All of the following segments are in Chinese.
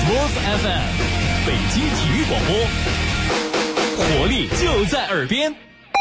Boss FM 北京体育广播，活力就在耳边。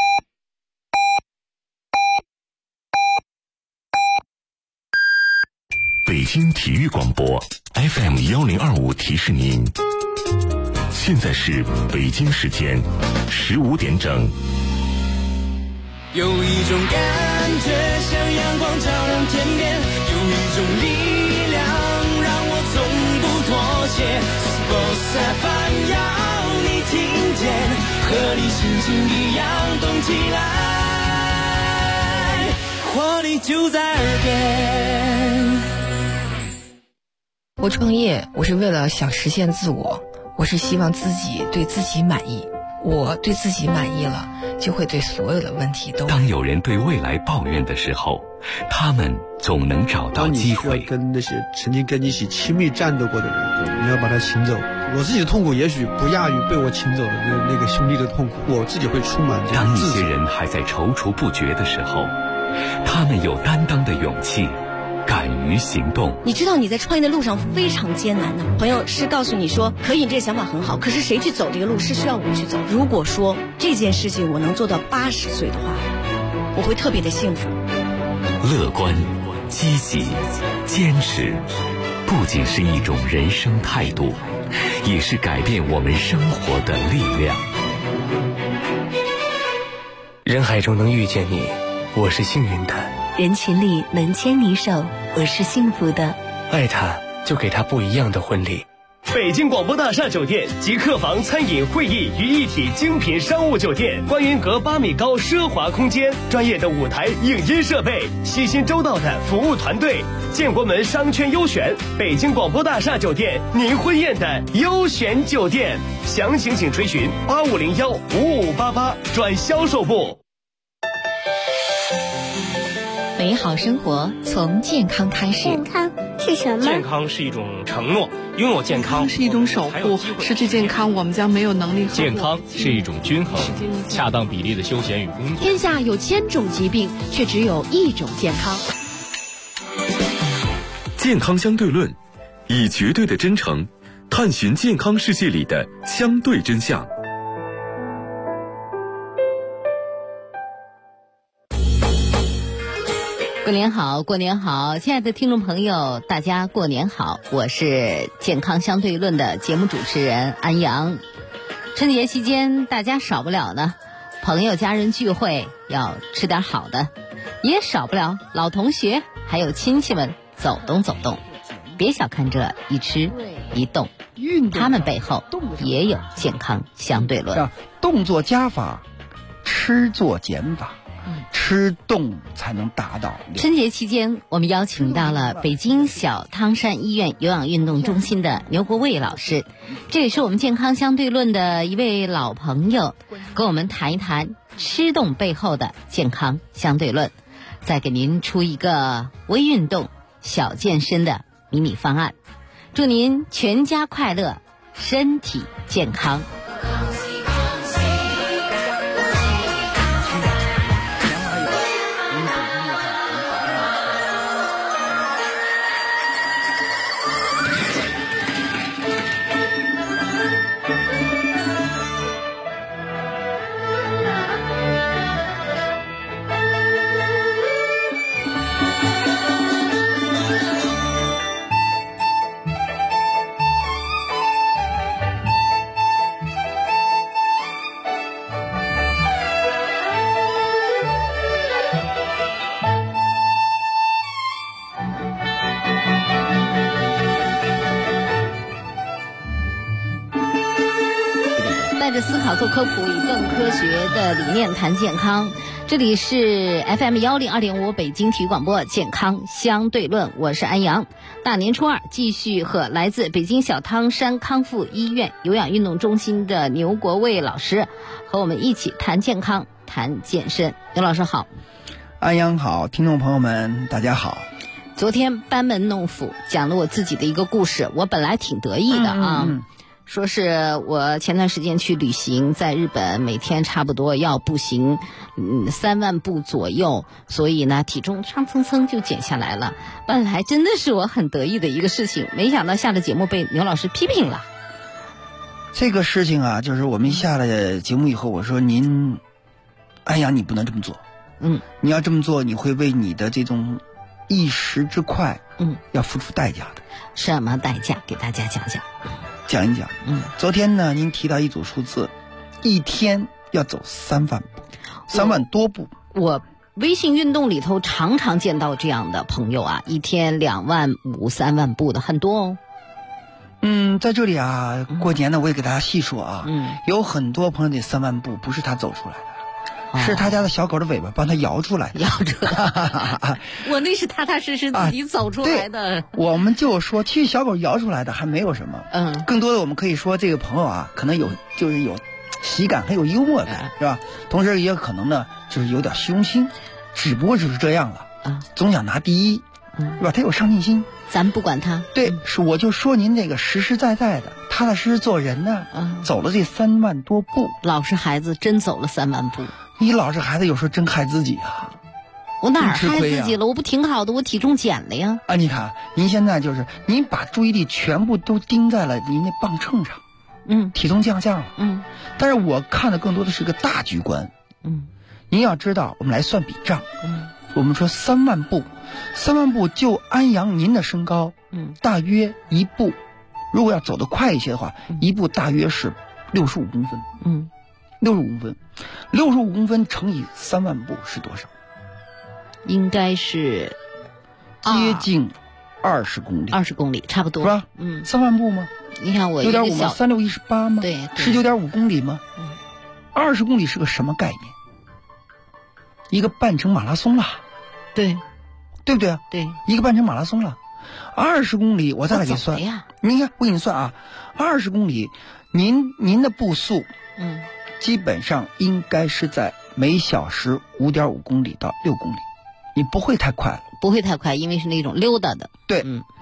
北京体育广播 FM1025 提示您，现在是北京时间15点整。 有一种感觉像阳光照亮天边，有一种力量让我从不妥协。Boss FM 要你听见，和你心情一样动起来，活力就在耳边。 我创业，我是为了想实现自我，我是希望自己对自己满意。我对自己满意了，就会对所有的问题都。 当有人对未来抱怨的时候，他们总能找到机会。 当你需要跟那些曾经跟你一起亲密战斗过的人，你要把他请走。我自己的痛苦也许不亚于被我请走的那个兄弟的痛苦，我自己会充满这种自责。 当一些人还在踌躇不决的时候，他们有担当的勇气，敢于行动。 你知道你在创业的路上非常艰难的，朋友是告诉你说可以，你这个想法很好，可是谁去走这个路是需要我去走。如果说这件事情我能做到80岁的话，我会特别的幸福。 乐观、积极、坚持，不仅是一种人生态度，也是改变我们生活的力量。 人海中能遇见你，我是幸运的。 人群里能牵你手，我是幸福的。 爱他，就给他不一样的婚礼。 北京广播大厦酒店集客房、餐饮、会议于一体精品商务酒店，观云阁8米高奢华空间，专业的舞台影音设备，细心周到的服务团队，建国门商圈优选，北京广播大厦酒店您婚宴的优选酒店。详情请垂询8501-5588转销售部。 美好生活从健康开始。 健康是什么？ 健康是一种承诺，拥有健康是一种守护，失去健康我们将没有能力。 健康是一种均衡，恰当比例的休闲与工作。 天下有1000种疾病，却只有一种健康。 健康相对论，以绝对的真诚探寻健康世界里的相对真相。 过年好，过年好，亲爱的听众朋友，大家过年好，我是健康相对论的节目主持人安阳。春节期间大家少不了呢，朋友家人聚会要吃点好的，也少不了老同学还有亲戚们走动走动。别小看这一吃一动，他们背后也有健康相对论。 动作加法，吃做减法。吃动才能达到。 春节期间，我们邀请到了北京小汤山医院有氧运动中心的牛国卫老师，这也是我们健康相对论的一位老朋友，跟我们谈一谈吃动背后的健康相对论，再给您出一个微运动、小健身的迷你方案，祝您全家快乐，身体健康。带着思考做科普，以更科学的理念谈健康。这里是 FM102.5 北京体育广播健康相对论，我是安阳。大年初二继续和来自北京小汤山康复医院有氧运动中心的牛国卫老师和我们一起谈健康谈健身。牛老师好。 安阳好，听众朋友们大家好。 昨天班门弄斧讲了我自己的一个故事，我本来挺得意的啊。 说是我前段时间去旅行，在日本每天差不多要步行3万步左右，所以呢体重上蹭蹭就减下来了。本来真的是我很得意的一个事情，没想到下了节目被牛老师批评了。 这个事情啊，就是我们下了节目以后，我说您，安阳你不能这么做，你要这么做，你会为你的这种一时之快，要付出代价的。 什么代价？给大家讲讲。 讲一讲。昨天呢，您提到一组数字，一天要走3万步，3万多步。 我微信运动里头常常见到这样的朋友啊，一天2万5、3万步的很多哦。 在这里啊，过年呢，我也给大家细说啊，有很多朋友的3万步不是他走出来的，是他家的小狗的尾巴帮他摇出来的。 摇出来，我那是踏踏实实自己走出来的。 我们就说，其实小狗摇出来的还没有什么，更多的我们可以说这个朋友啊，可能有喜感，很有幽默感，是吧？同时也可能呢，就是有点虚荣心，只不过就是这样了，总想拿第一，是吧？他有上进心。 咱不管他， 对，是我就说您这个实实在在的，踏踏实实做人呢，走了这3万多步， 老实孩子真走了3万步。 你老实孩子有时候真害自己啊！ 我哪儿害自己了？我不挺好的，我体重减了呀。 你看，您现在就是您把注意力全部都盯在了您那磅秤上，体重降了，但是我看的更多的是个大局观，您要知道，我们来算笔账，我们说3万步，3万步就安阳您的身高，大约一步，如果要走得快一些的话，一步大约是65公分，65公分，65公分乘以3万步是多少？ 应该是接近20公里 ，20公里差不多， 是吧？3万步吗？ 你看我 9.5吗？36、18吗？ 对 ，19.5公里吗？20公里是个什么概念？一个半程马拉松了， 对不对啊？ 对， 一个半程马拉松了，20公里，我再来给你算。你看，我给你算啊，20公里，您的步速，基本上应该是在每小时5.5公里到6公里，你不会太快了。 不会太快，因为是那种溜达的。 对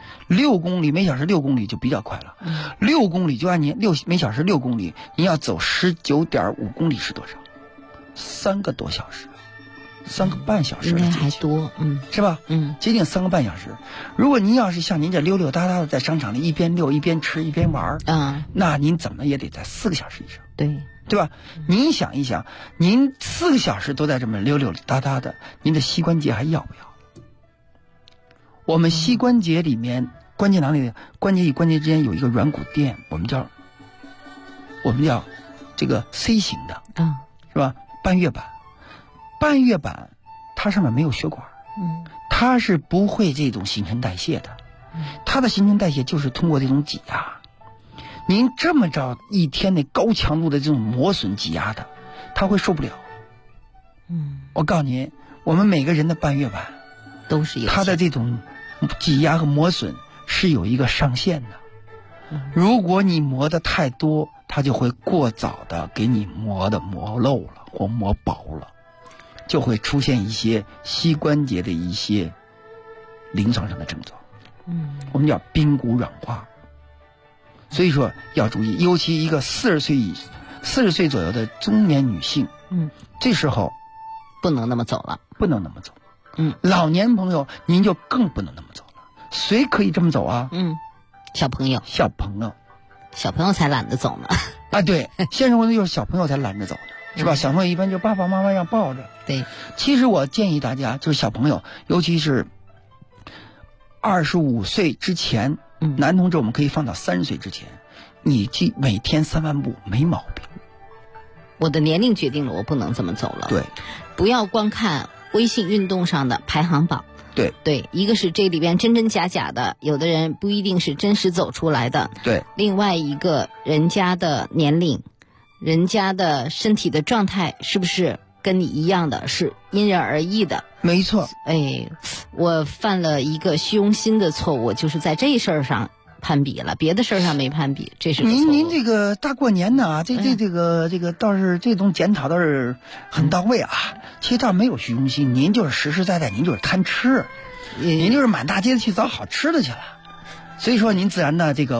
，6公里每小时6公里就比较快了。6公里就按您每小时6公里，您要走19.5公里是多少？3个多小时。3个半小时， 应该还多， 是吧？接近3个半小时。如果您要是像您这溜溜达达的在商场里一边溜一边吃一边玩，那您怎么也得在4个小时以上，对吧？您想一想，您4个小时都在这么溜溜达达的，您的膝关节还要不要？我们膝关节里面关节囊里关节与关节之间有一个软骨垫，我们叫这个 C 型的，是吧？半月板。半月板它上面没有血管，它是不会这种新陈代谢的，它的新陈代谢就是通过这种挤压。您这么着一天的高强度的这种磨损挤压的，它会受不了。我告诉您，我们每个人的半月板都是有， 它的这种挤压和磨损是有一个上限的。如果你磨得太多，它就会过早的给你磨漏了或磨薄了。就会出现一些膝关节的一些临床上的症状，我们叫髌骨软化。所以说要注意，尤其一个40岁左右的中年女性，这时候不能那么走了， 不能那么走。老年朋友您就更不能那么走了。谁可以这么走啊？ 小朋友才懒得走呢。 对，现实生活中就是小朋友才懒得走呢。是吧？小朋友一般就爸爸妈妈要抱着。 对， 其实我建议大家，就是小朋友，尤其是25岁之前，男同志我们可以放到30岁之前，你每天3万步没毛病。 我的年龄决定了我不能这么走了。 对， 不要光看微信运动上的排行榜。 对， 一个是这里边真真假假的，有的人不一定是真实走出来的。 对， 另外一个人家的年龄。人家的身体的状态是不是跟你一样的，是因人而异的。 没错。 我犯了一个虚荣心的错误，就是在这事儿上攀比了，别的事儿上没攀比，这是个错误。 您这个大过年的啊，这个倒是这种检讨倒是很到位啊。其实倒没有虚荣心，您就是实实在在，您就是贪吃，您就是满大街的去找好吃的去了。所以说您自然呢这个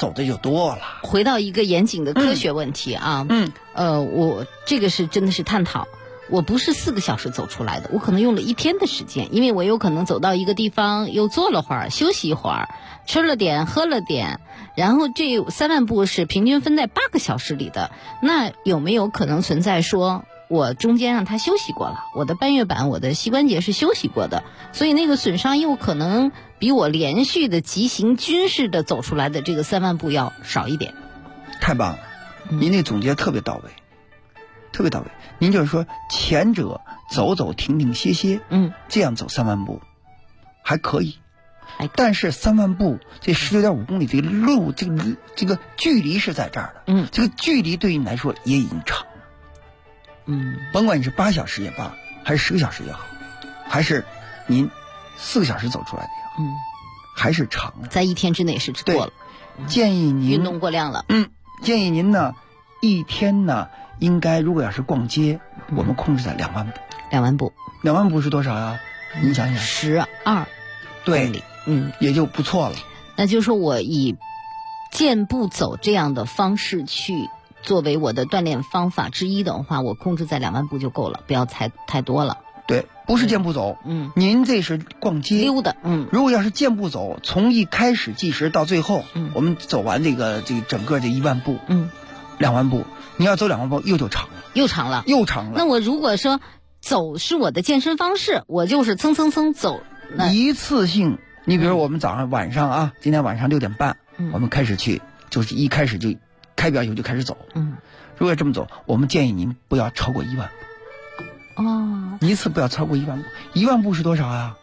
走的就多了。 回到一个严谨的科学问题啊，我这个是真的是探讨。我不是4个小时走出来的，我可能用了1天的时间，因为我有可能走到一个地方，又坐了会儿，休息一会儿，吃了点，喝了点，然后这3万步是平均分在8个小时里的。那有没有可能存在说，我中间让他休息过了，我的半月板、我的膝关节是休息过的，所以那个损伤又可能比我连续的急行军式的走出来的这个3万步要少一点。 太棒了，您那总结特别到位，特别到位。您就是说，前者走走停停歇歇，这样走3万步还可以，但是3万步这19.5公里这个路，这个距离是在这儿的，这个距离对于你来说也已经长了，甭管你是8小时也罢，还是10个小时也好，还是您4个小时走出来的也好，还是长了， 在1天之内是过了。 建议您运动过量了， 建议您呢1天呢。应该如果要是逛街，我们控制在2万步。 2万步 ，2万步是多少呀？您想想 ，12公里， 也就不错了。 那就是说我以健步走这样的方式去作为我的锻炼方法之一的话，我控制在2万步就够了，不要太多了。 对，不是健步走，您这是逛街溜达， 如果要是健步走，从一开始计时到最后，我们走完这个整个这1万步，2万步。你要走2万步又长了，又长了。 那我如果说走是我的健身方式，我就是蹭走。 一次性，你比如说我们晚上啊，今天晚上6点半，我们开始去，就是一开始就开表以后就开始走。如果要这么走，我们建议您不要超过1万步。一次不要超过1万步。1万步是多少啊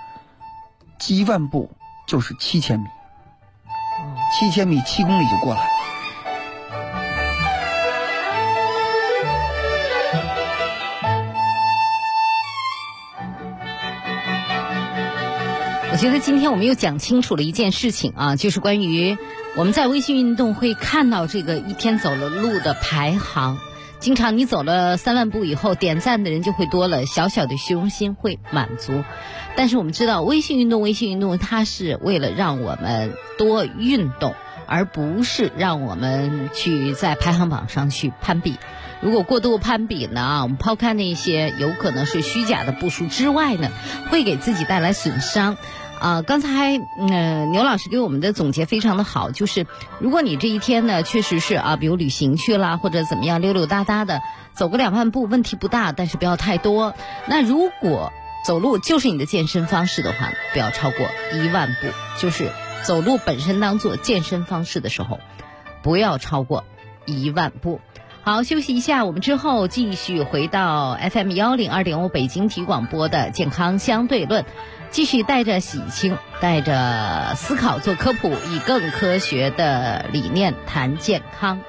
？1万步就是7000米，7000米7公里就过来了。 我觉得今天我们又讲清楚了一件事情啊，就是关于我们在微信运动会看到这个一天走了路的排行。经常你走了3万步以后，点赞的人就会多了，小小的虚荣心会满足。但是我们知道微信运动它是为了让我们多运动，而不是让我们去在排行榜上去攀比。如果过度攀比呢，我们抛开那些有可能是虚假的步数之外呢，会给自己带来损伤。刚才牛老师给我们的总结非常的好，就是如果你这一天呢确实是比如旅行去了或者怎么样溜溜达达的走个2万步问题不大，但是不要太多。那如果走路就是你的健身方式的话，不要超过1万步，就是走路本身当做健身方式的时候，不要超过1万步。好，休息一下，我们之后继续回到 FM 102.5北京体育广播的健康相对论，继续带着喜庆，带着思考做科普，以更科学的理念谈健康。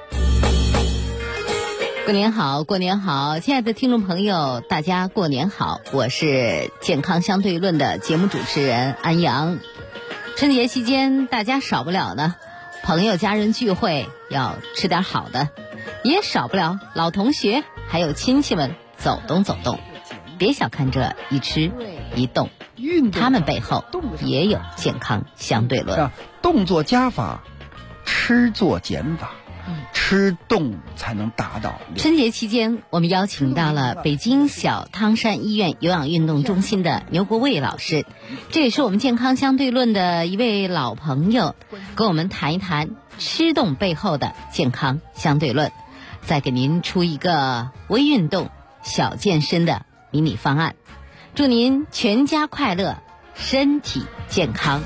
过年好，过年好，亲爱的听众朋友，大家过年好，我是健康相对论的节目主持人安阳。春节期间大家少不了呢，朋友家人聚会要吃点好的，也少不了老同学还有亲戚们走动走动。别小看这一吃一动，他们背后也有健康相对论。 动作加法，吃做减法，吃动才能达到。 春节期间，我们邀请到了北京小汤山医院有氧运动中心的牛国卫老师，这也是我们健康相对论的一位老朋友，跟我们谈一谈吃动背后的健康相对论，再给您出一个微运动小健身的迷你方案，祝您全家快乐，身体健康。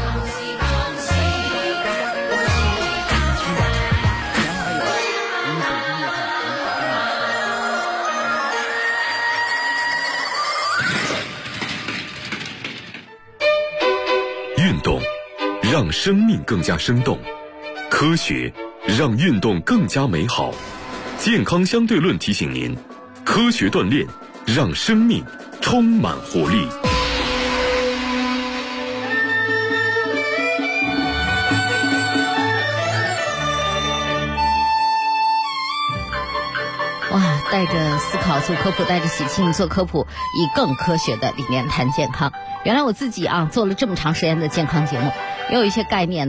运动让生命更加生动，科学让运动更加美好。健康相对论提醒您，科学锻炼让生命充满活力。 哇，带着思考做科普，带着喜庆做科普，以更科学的理念谈健康。原来我自己做了这么长时间的健康节目，也有一些概念呢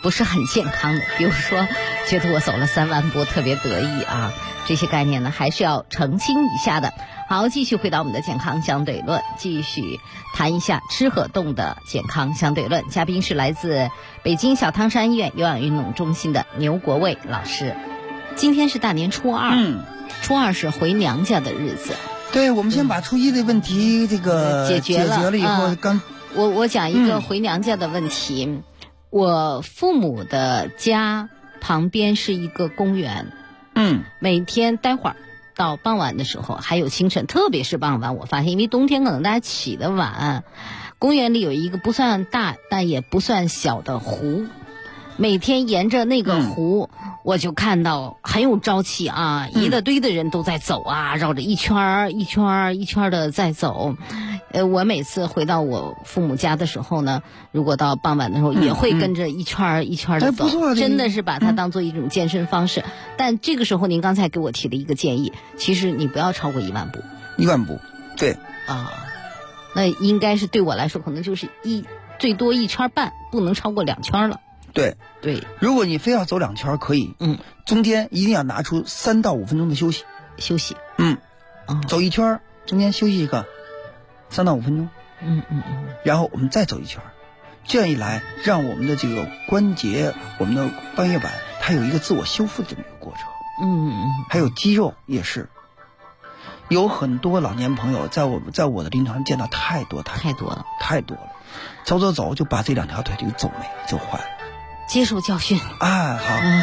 不是很健康的，比如说觉得我走了3万步特别得意啊，这些概念呢还是要澄清一下的。好，继续回到我们的健康相对论，继续谈一下吃和动的健康相对论。嘉宾是来自北京小汤山医院有氧运动中心的牛国卫老师。今天是大年初2，初2是回娘家的日子。 对，我们先把初1的问题这个解决了以后， 我讲一个回娘家的问题。我父母的家旁边是一个公园，每天待会儿到傍晚的时候，还有清晨，特别是傍晚，我发现因为冬天可能大家起得晚，公园里有一个不算大但也不算小的湖，每天沿着那个湖，我就看到很有朝气啊，一大堆的人都在走啊，绕着一圈儿一圈儿一圈儿的在走。我每次回到我父母家的时候呢，如果到傍晚的时候，也会跟着一圈儿一圈儿的走，真的是把它当做一种健身方式。但这个时候您刚才给我提了一个建议，其实你不要超过1万步。 1万步，对啊，那应该是对我来说可能就是最多1圈半，不能超过2圈了。 对，如果你非要走2圈可以，中间一定要拿出3到5分钟的休息。走1圈，中间休息一个3到5分钟，然后我们再走1圈，这样一来，让我们的这个关节，我们的半月板，它有一个自我修复的这么一个过程。还有肌肉也是，有很多老年朋友在我的临床见到太多了，走就把这2条腿就走没了，就坏了。 接受教训。 好。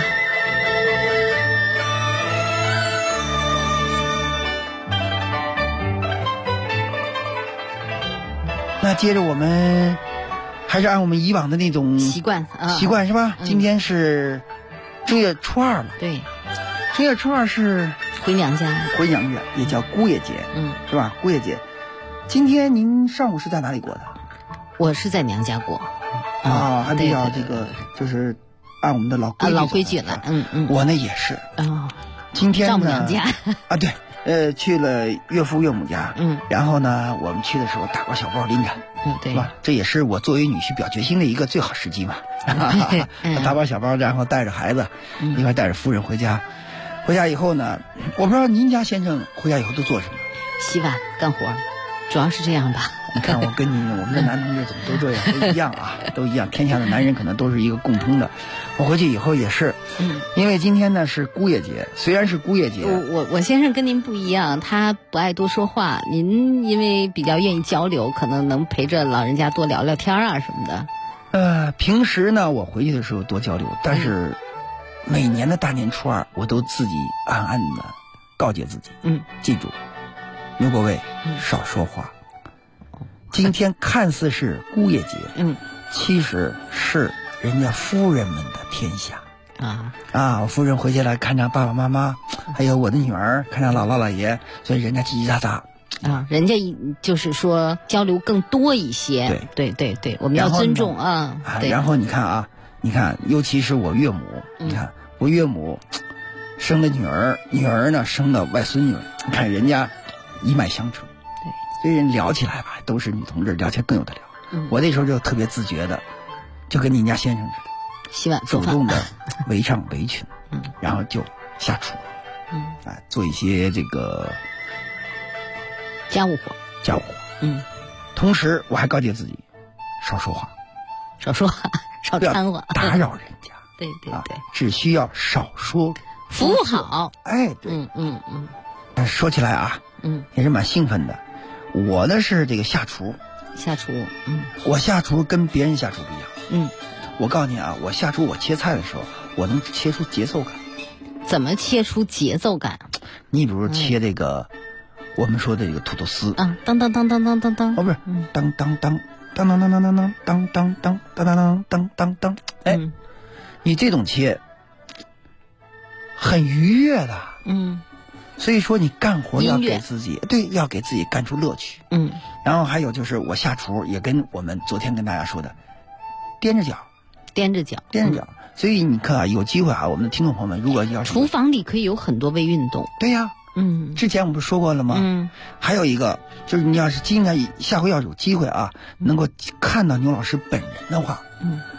那接着我们还是按我们以往的那种习惯是吧？今天是正月初2嘛？ 对， 正月初2是回娘家， 也叫姑爷节，是吧？姑爷节，今天您上午是在哪里过的？ 我是在娘家过。 还比较这个，就是按我们的老规矩了。 我呢也是。今天呢， 丈母娘家对，去了岳父岳母家。然后呢，我们去的时候大包小包拎着， 对吧？这也是我作为女婿表决心的一个最好时机嘛。大包小包，然后带着孩子，一块带着夫人回家。回家以后呢，我不知道您家先生回家以后都做什么？ 洗碗干活，主要是这样吧。 你看我们的男同志怎么都这样，都一样啊，都一样。天下的男人可能都是一个共通的。我回去以后也是，因为今天呢是姑爷节，虽然是姑爷节， 我先生跟您不一样，他不爱多说话。您因为比较愿意交流，可能能陪着老人家多聊聊天啊什么的。 平时呢我回去的时候多交流，但是每年的大年初2，我都自己暗暗的告诫自己，记住，牛国卫，少说话。今天看似是姑爷节，其实是人家夫人们的天下我夫人回去了，看着爸爸妈妈，还有我的女儿，看着姥姥姥爷，所以人家叽叽喳喳人家就是说交流更多一些。对，我们要尊重然后你看尤其是我岳母，你看我岳母生的女儿呢生的外孙女，你看人家一脉相承。所以人聊起来吧，都是女同志，聊起来更有的聊。我那时候就特别自觉的，就跟您家先生似的， 洗碗主动的围上围裙，然后就下厨，做一些这个家务活。 同时我还告诫自己，少说话， 少掺和， 打扰人家。 对， 只需要少说， 服务好。 对，说起来也是蛮兴奋的。我呢是这个下厨，我下厨跟别人下厨不一样。我告诉你我下厨我切菜的时候，我能切出节奏感。 怎么切出节奏感？ 你比如切这个，我们说的这个土豆丝当当当当当当当， 不是当当当当当当当当当当当当当当当当，你这种切很愉悦的。所以说你干活要给自己要给自己干出乐趣。然后还有就是我下厨也跟我们昨天跟大家说的，踮着脚。所以你看有机会我们的听众朋友们，如果要是厨房里可以有很多微运动。 对呀，之前我们不是说过了吗？还有一个就是你要是下回要有机会能够看到牛老师本人的话，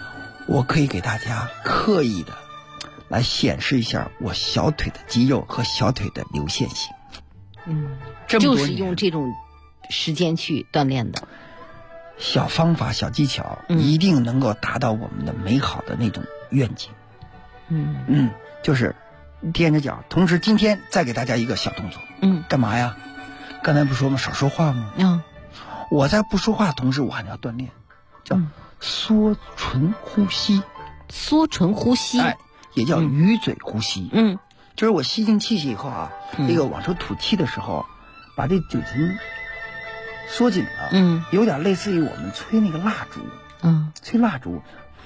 我可以给大家刻意的来显示一下我小腿的肌肉和小腿的流线型。 就是用这种时间去锻炼的。 小方法、小技巧，一定能够达到我们的美好的那种愿景。就是踮着脚，同时今天再给大家一个小动作。干嘛呀？刚才不说吗？少说话吗？我在不说话的同时，我还要锻炼，叫缩唇呼吸。 缩唇呼吸， 也叫鱼嘴呼吸。就是我吸进气息以后啊，这个往出吐气的时候，把这嘴唇缩紧了。有点类似于我们吹那个蜡烛。吹蜡烛。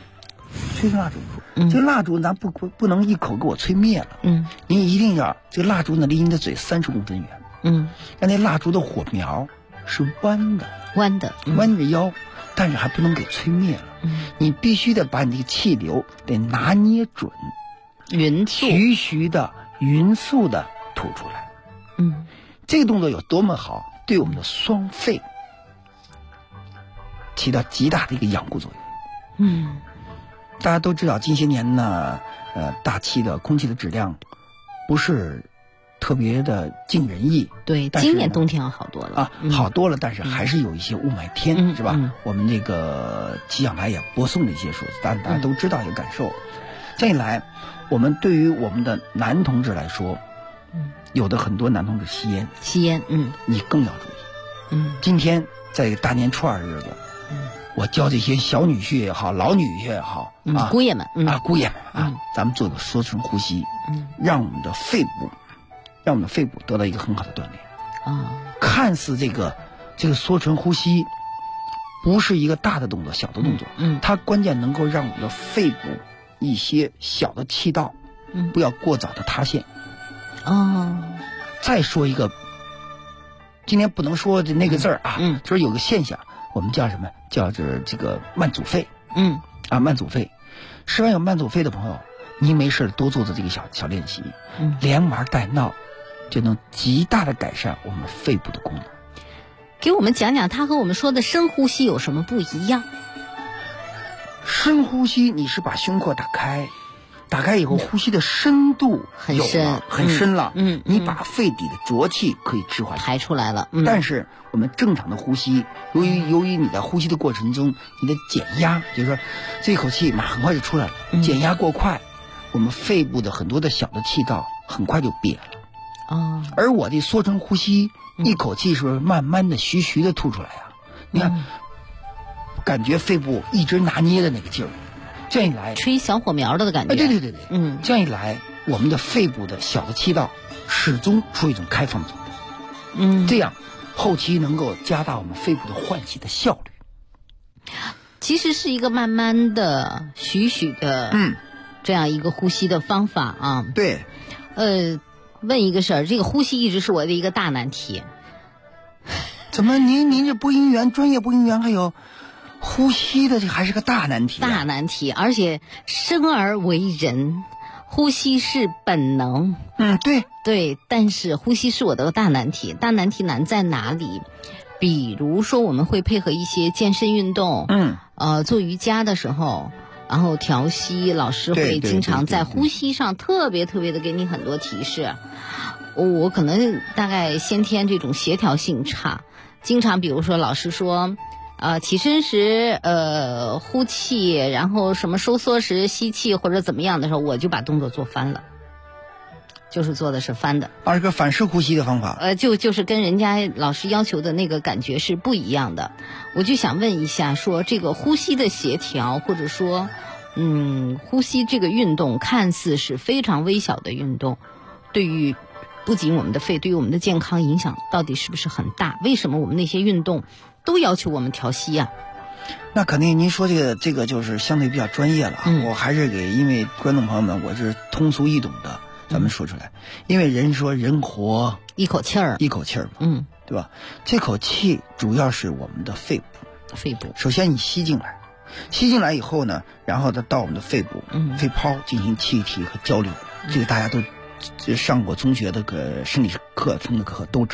这蜡烛咱不能一口给我吹灭了。您一定要这个蜡烛呢离您的嘴30公分远。让那蜡烛的火苗是弯着腰，但是还不能给吹灭了。你必须得把你这个气流得拿捏准，徐徐的匀速的吐出来。这个动作有多么好，对我们的双肺起到极大的一个养护作用。大家都知道近些年呢，大气的空气的质量不是特别的尽人意。 对，今年冬天要好多了好多了，但是还是有一些雾霾天，是吧？我们这个气象台也播送了一些数字，大家都知道有感受。这样一来，我们对于我们的男同志来说，有的很多男同志吸烟，你更要注意。今天在大年初二日子，我教这些小女婿也好，老女婿也好， 姑爷们， 咱们做个缩唇呼吸，让我们的肺部得到一个很好的锻炼。看似这个缩唇呼吸不是一个大的动作，小的动作，它关键能够让我们的肺部一些小的气道，不要过早的塌陷。再说一个，今天不能说的那个字儿就是有个现象。我们叫什么？叫这个慢阻肺。慢阻肺。吃完有慢阻肺的朋友，您没事多做做这个小练习，连玩带闹，就能极大的改善我们肺部的功能。 给我们讲讲它和我们说的深呼吸有什么不一样？ 深呼吸，你是把胸廓打开以后，呼吸的深度很深了。你把肺底的浊气可以置换排出来了。 但是我们正常的呼吸，由于你在呼吸的过程中，你的减压，就是说这口气很快就出来了，减压过快，我们肺部的很多的小的气道很快就瘪了。而我这缩唇呼吸，一口气是不是慢慢的徐徐的吐出来啊？你看，感觉肺部一直拿捏的那个劲儿。这样一来， 吹小火苗的感觉。 对，这样一来，我们的肺部的小的气道始终处于一种开放状态。这样后期能够加大我们肺部的换气的效率。 其实是一个慢慢的、徐徐的，这样一个呼吸的方法啊。 对。 问一个事儿，这个呼吸一直是我的一个大难题。 怎么您这播音员，专业播音员还有？呼吸的这还是个大难题。 大难题，而且生而为人，呼吸是本能。对，但是呼吸是我的大难题。大难题难在哪里？比如说我们会配合一些健身运动，做瑜伽的时候，然后调息，老师会经常在呼吸上特别的给你很多提示。我可能大概先天这种协调性差，经常比如说老师说起身时呼气，然后什么收缩时吸气或者怎么样的时候，我就把动作做翻了，就是做的是翻的。 是个反式呼吸的方法。 就是跟人家老师要求的那个感觉是不一样的。我就想问一下，说这个呼吸的协调，或者说呼吸这个运动看似是非常微小的运动，对于不仅我们的肺，对于我们的健康影响到底是不是很大？为什么我们那些运动都要求我们调息啊？ 那肯定您说这个就是相对比较专业了。我还是因为观众朋友们，我是通俗易懂的，咱们说出来。因为人说人活一口气儿嘛， 对吧？这口气主要是我们的肺部。首先你吸进来以后呢，然后它到我们的肺部，肺泡进行气体和交流。这个大家都上过中学的生理课、生理课都知道。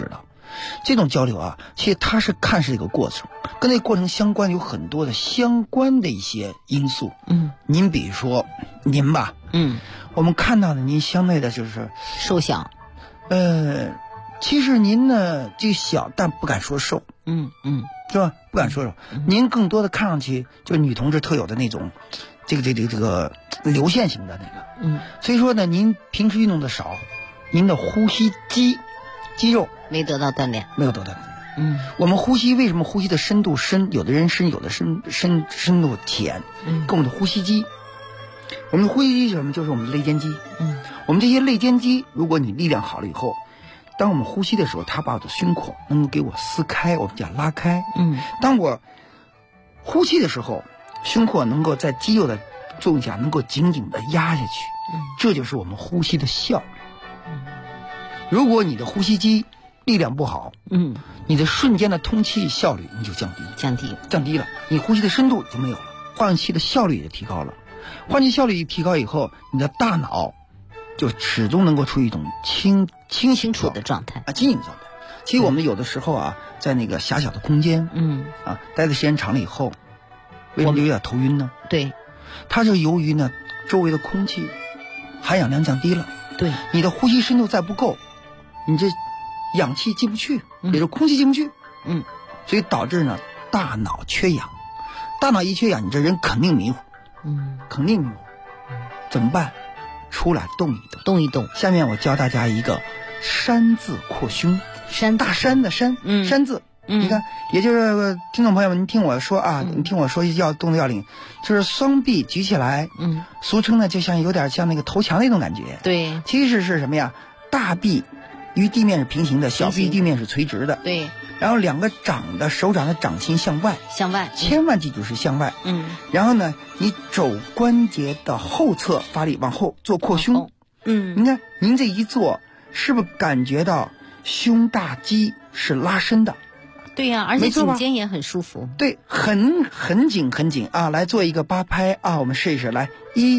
这种交流啊，其实它是看是一个过程，跟这个过程相关有很多的相关的一些因素。您比如说您吧，我们看到的您相对的就是瘦小， 其实您呢这小但不敢说瘦，是吧？不敢说瘦，您更多的看上去就是女同志特有的那种，这个流线型的那个，所以说呢，您平时运动的少，您的呼吸肌肉没得到锻炼， 没有得到锻炼。我们呼吸为什么呼吸的深度深，有的人深，有的深度浅，跟我们的呼吸肌，我们的呼吸肌是什么？就是我们的肋间肌。我们这些肋间肌，如果你力量好了以后，当我们呼吸的时候，它把我的胸廓能够给我撕开，我们讲拉开。当我呼气的时候，胸廓能够在肌肉的作用下能够紧紧的压下去，这就是我们呼吸的效率。如果你的呼吸肌力量不好，你的瞬间的通气效率你就降低了，你呼吸的深度就没有了，换气的效率也提高了。换气效率一提高以后，你的大脑就始终能够处于一种清楚的状态清醒状态。其实我们有的时候啊，在那个狭小的空间，待的时间长了以后，为什么有点头晕呢？ 对， 它是由于呢周围的空气含氧量降低了， 对， 你的呼吸深度再不够，你这氧气进不去，也就是空气进不去，所以导致呢大脑缺氧。大脑一缺氧，你这人肯定迷糊，肯定迷糊。怎么办？出来动一动。下面我教大家一个山字扩胸，大山的山，山字。你看，也就是听众朋友们，您听我说啊，你听我说动作要领，就是双臂举起来，俗称呢就像有点像那个头墙那种感觉。 对， 其实是什么呀？大臂与地面是平行的，小臂地面是垂直的。 对， 然后两个手掌的掌心向外，千万记住是向外。然后呢，你肘关节的后侧发力往后做扩胸。你看您这一做，是不是感觉到胸大肌是拉伸的？ 对呀，而且颈肩也很舒服。 对，很紧啊！来做一个8拍啊，我们试一试，来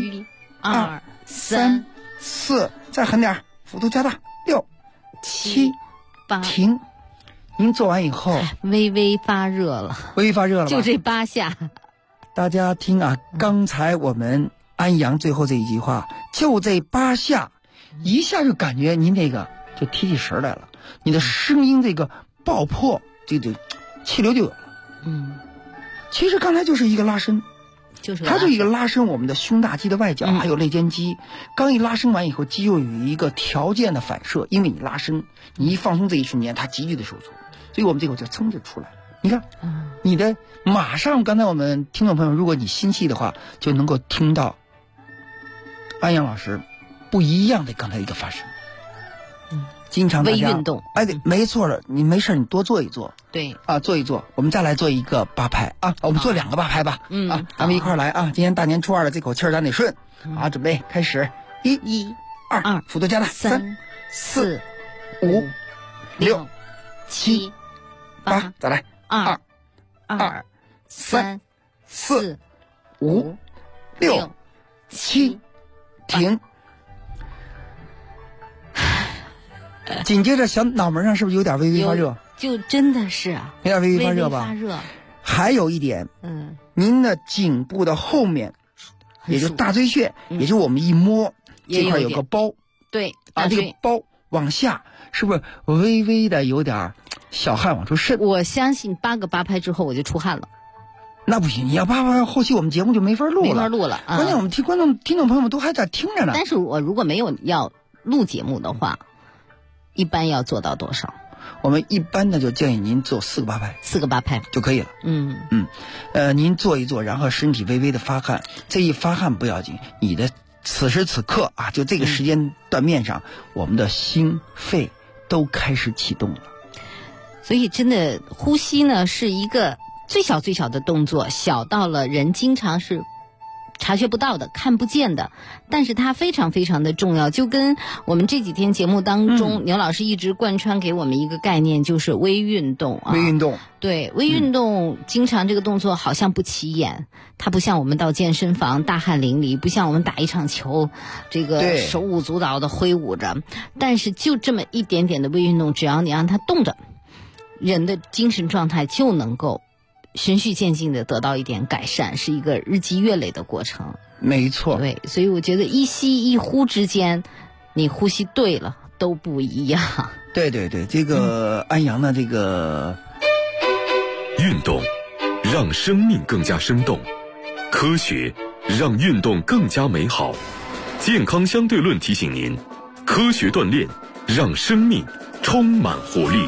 1、2、3、4，再狠点，幅度加大，6、7、8，停。您做完以后， 微微发热了吧？就这8下。 大家听啊，刚才我们安阳最后这一句话，就这8下，一下就感觉您那个就提起神来了，你的声音这个爆破。这气流就有了。其实刚才就是一个拉伸，它就一个拉伸我们的胸大肌的外角，还有肋间肌。刚一拉伸完以后，肌肉有一个条件的反射，因为你拉伸，你一放松这一瞬间，它急剧的收缩，所以我们这个就噌就出来了。你看，你的马上，刚才我们听众朋友，如果你心细的话，就能够听到安阳老师不一样的刚才一个发声。经常微运动， 对，没错了。你没事，你多做一做。 对啊，做一做。我们再来做一个8拍啊，我们做2个8拍吧。咱们一块来啊！今天大年初2的这口气儿咱得顺。好，准备开始，1、2，幅度加大，3、4、5、6、7、8，再来，2、3、4、5、6、7，停。紧接着小脑门上是不是有点微微发热？ 就真的是啊， 有点微微发热吧。还有一点，您的颈部的后面，也就是大椎穴，也就是我们一摸这块有个包， 对啊，这个包往下是不是微微的有点小汗往出渗？ 我相信8个8拍之后我就出汗了。 那不行，你要8拍，后期我们节目就没法录了。关键我们听众朋友们都还在听着呢。 但是我如果没有要录节目的话，一般要做到多少？ 我们一般的就建议您做4个8拍就可以了。您做一做，然后身体微微的发汗，这一发汗不要紧，你的此时此刻啊，就这个时间段面上，我们的心肺都开始启动了。 所以真的呼吸呢是一个最小的动作，小到了人经常是察觉不到的，看不见的，但是它非常的重要。就跟我们这几天节目当中，牛老师一直贯穿给我们一个概念，就是微运动啊。 微运动， 对，微运动，经常这个动作好像不起眼，它不像我们到健身房大汗淋漓，不像我们打一场球，这个手舞足蹈的挥舞着。但是就这么一点点的微运动，只要你让它动着， 人的精神状态就能够循序渐进的得到一点改善，是一个日积月累的过程。 没错， 对，所以我觉得一吸一呼之间，你呼吸对了都不一样。 对对对，这个安阳的这个运动让生命更加生动，科学让运动更加美好。健康相对论提醒您，科学锻炼让生命充满活力。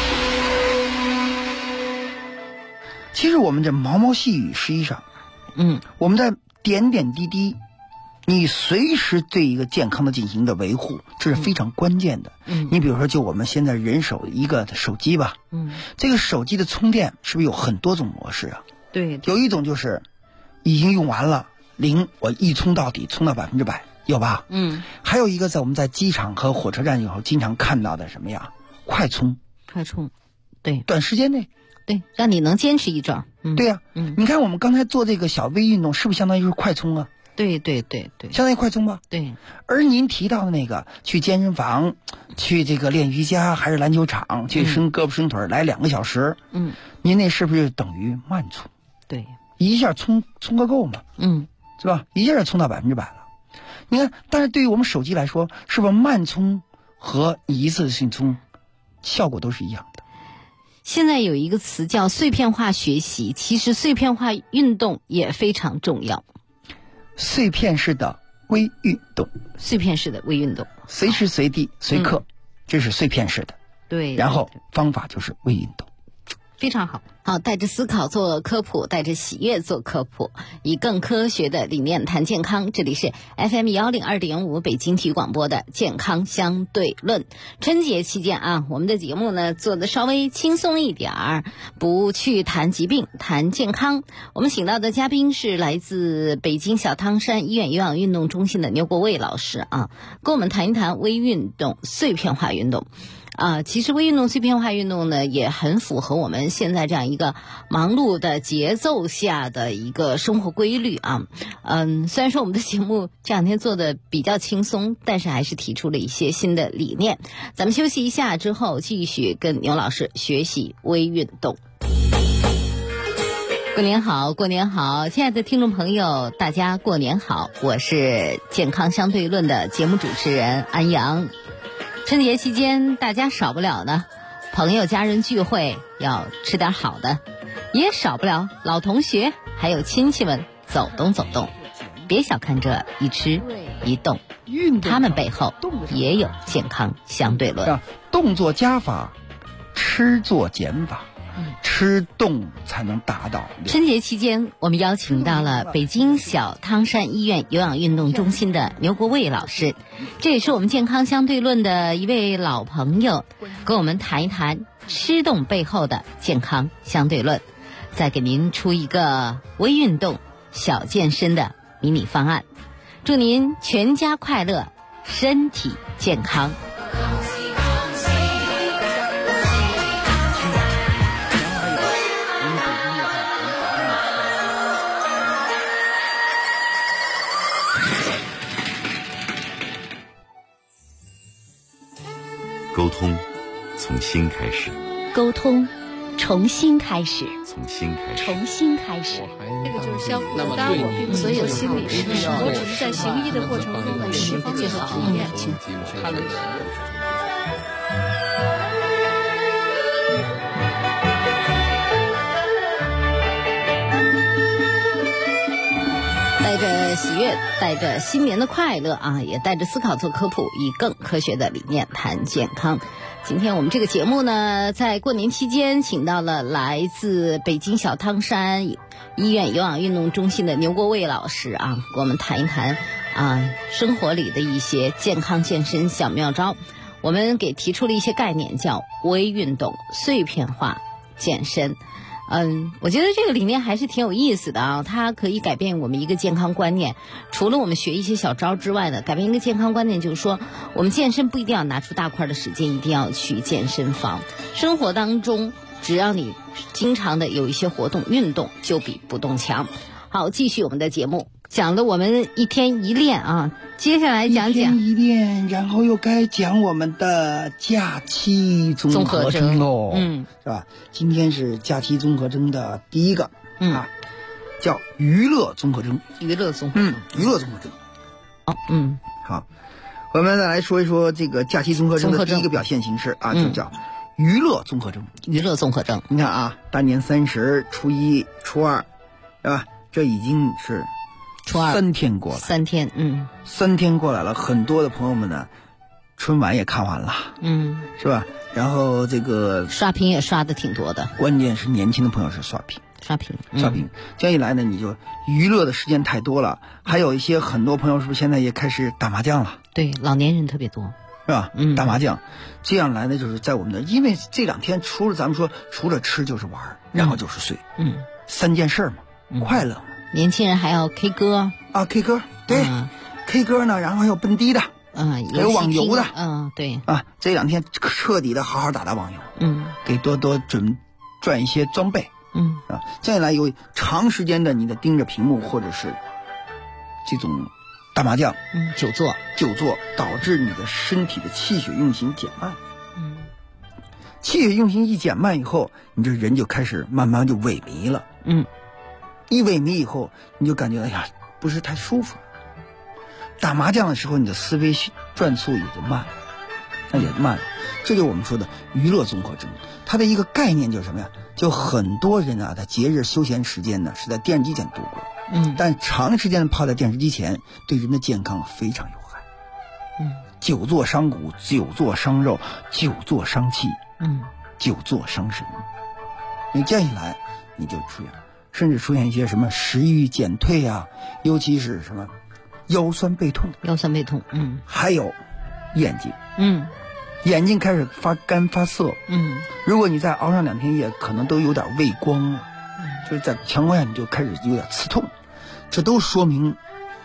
其实我们这毛毛细雨，实际上，我们在点点滴滴，你随时对一个健康的进行的维护，这是非常关键的。你比如说，就我们现在人手一个手机吧，这个手机的充电是不是有很多种模式啊？ 对， 有一种就是已经用完了零，我一充到底，充到100%，有吧？还有一个我们在机场和火车站以后经常看到的什么呀？快充， 对， 短时间内。 对，让你能坚持一阵。 对呀，你看我们刚才做这个小微运动，是不是相当于是快充啊？ 对， 相当于快充吧？ 对。 而您提到的那个去健身房、去这个练瑜伽，还是篮球场去伸胳膊伸腿来2个小时，您那是不是等于慢充？ 对， 一下充个够嘛？是吧？一下就充到100%了。你看，但是对于我们手机来说，是不是慢充和一次性充效果都是一样的？ 现在有一个词叫碎片化学习，其实碎片化运动也非常重要。 碎片式的微运动， 随时随地随刻，这是碎片式的。 对， 然后方法就是微运动。 非常好，带着思考做科普，带着喜悦做科普，以更科学的理念谈健康。这里是 FM 102.5北京体育广播的健康相对论。春节期间啊，我们的节目呢做的稍微轻松一点儿，不去谈疾病，谈健康。我们请到的嘉宾是来自北京小汤山医院有氧运动中心的牛国卫老师啊，跟我们谈一谈微运动、碎片化运动。其实微运动、碎片化运动呢，也很符合我们现在这样一个忙碌的节奏下的一个生活规律啊。虽然说我们的节目这两天做的比较轻松，但是还是提出了一些新的理念。咱们休息一下之后，继续跟牛老师学习微运动。过年好，过年好，亲爱的听众朋友，大家过年好，我是健康相对论的节目主持人安阳。春节期间大家少不了呢，朋友家人聚会要吃点好的，也少不了老同学还有亲戚们走动走动。别小看这一吃一动，他们背后也有健康相对论。 动作加法，吃做减法，吃动才能达到。 春节期间我们邀请到了北京小汤山医院有氧运动中心的牛国卫老师，这也是我们健康相对论的一位老朋友，跟我们谈一谈吃动背后的健康相对论，再给您出一个微运动小健身的迷你方案，祝您全家快乐，身体健康。 沟通从心开始， 沟通重新开始， 从心开始， 重新开始。 这个就是相互的搭伙，并所有心理师，我只是在行医的过程中的释放最好体验。 带着喜悦，带着新年的快乐啊，也带着思考做科普，以更科学的理念谈健康。今天我们这个节目呢，在过年期间请到了来自北京小汤山医院有氧运动中心的牛国卫老师啊，跟我们谈一谈生活里的一些健康健身小妙招。我们给提出了一些概念，叫微运动、碎片化健身。我觉得这个理念还是挺有意思的啊，它可以改变我们一个健康观念。除了我们学一些小招之外呢，改变一个健康观念就是说，我们健身不一定要拿出大块的时间，一定要去健身房。生活当中，只要你经常的有一些活动运动，就比不动强。好，继续我们的节目。 讲了我们一天一练啊，接下来讲一天一练，然后又该讲我们的假期综合征喽，是吧？今天是假期综合征的第一个，叫娱乐综合征。 娱乐综合征， 娱乐综合征。好，我们再来说一说这个假期综合征的第一个表现形式啊，就叫娱乐综合征。 娱乐综合征， 你看啊，大年30、初1、初2，对吧？这已经是初2 3天过了 ，3天 ，3天过来了，很多的朋友们呢，春晚也看完了，是吧？然后这个刷屏也刷的挺多的， 关键是年轻的朋友是刷屏。这样一来呢，你就娱乐的时间太多了。还有一些很多朋友是不是现在也开始打麻将了？ 对，老年人特别多， 是吧？打麻将，这样来呢，就是在我们的，因为这2天除了吃就是玩，然后就是睡，3件事嘛，快乐嘛。 年轻人还要 K 歌啊 ，K 歌，对，K 歌呢，然后还有蹦迪的，还有网游的， 对啊，这2天彻底的好好打网游，给多赚一些装备。这样来有长时间的你的盯着屏幕或者是这种打麻将， 久坐， 导致你的身体的气血运行减慢。气血运行一减慢以后，你这人就开始慢慢就萎靡了。一萎靡以后，你就感觉哎呀不是太舒服。打麻将的时候，你的思维转速也就慢了，这就是我们说的娱乐综合征。它的一个概念就是什么呀？就很多人啊，在节日休闲时间呢是在电视机前度过，但长时间泡在电视机前，对人的健康非常有害。久坐伤骨，久坐伤肉，久坐伤气，久坐伤神。你这样一来，你就甚至出现一些什么食欲减退啊，尤其是什么腰酸背痛，还有眼睛，眼睛开始发干发涩，如果你再熬上2天夜，可能都有点畏光了，就是在强光下你就开始有点刺痛，这都说明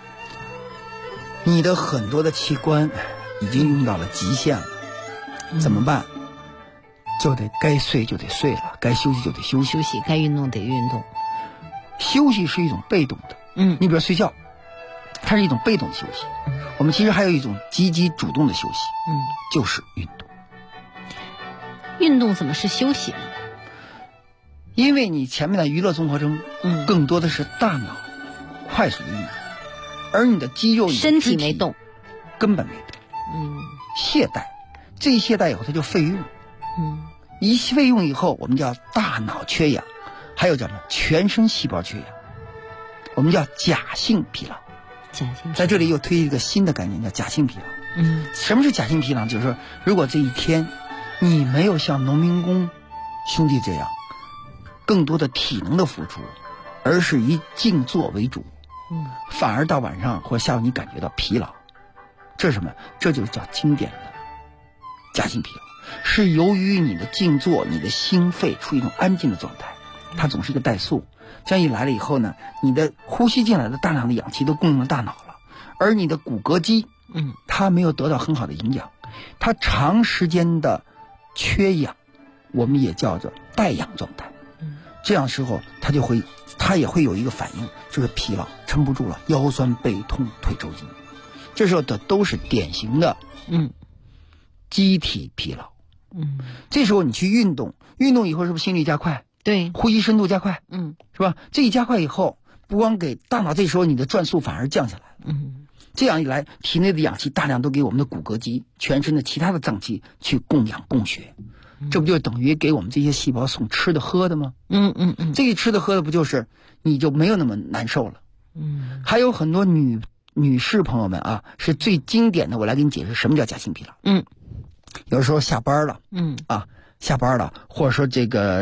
你的很多的器官已经用到了极限了，怎么办？就得该睡就得睡了，该休息就得休息， 该运动得运动。 休息是一种被动的，你比如睡觉，它是一种被动的休息。我们其实还有一种积极主动的休息，就是运动。 运动怎么是休息呢？ 因为你前面的娱乐综合征，更多的是大脑快速的运动，而你的肌肉、 身体没动， 根本没动，懈怠。这一懈怠以后，它就废用，一废用以后，我们叫大脑缺氧，还有叫什么全身细胞缺氧，我们叫假性疲劳。在这里又推一个新的概念，叫假性疲劳。什么是假性疲劳？就是说，如果这一天你没有像农民工兄弟这样更多的体能的付出，而是以静坐为主，反而到晚上或下午你感觉到疲劳，这是什么？这就是叫经典的假性疲劳，是由于你的静坐，你的心肺处于一种安静的状态，它总是一个怠速。这样一来了以后呢，你的呼吸进来的大量的氧气都供应了大脑了，而你的骨骼肌，它没有得到很好的营养，它长时间的缺氧，我们也叫做带氧状态。这样时候它也会有一个反应，就是疲劳，撑不住了，腰酸背痛腿抽筋，这时候的都是典型的机体疲劳。这时候你去运动以后，是不是心率加快？ 对， 呼吸深度加快，是吧？这一加快以后，不光给大脑，这时候你的转速反而降下来了。这样一来，体内的氧气大量都给我们的骨骼肌、全身的其他的脏器去供氧供血，这不就等于给我们这些细胞送吃的喝的吗？这一吃的喝的不就是你就没有那么难受了？还有很多女士朋友们啊，是最经典的，我来给你解释什么叫假性疲劳。有时候下班了，下班了，或者说这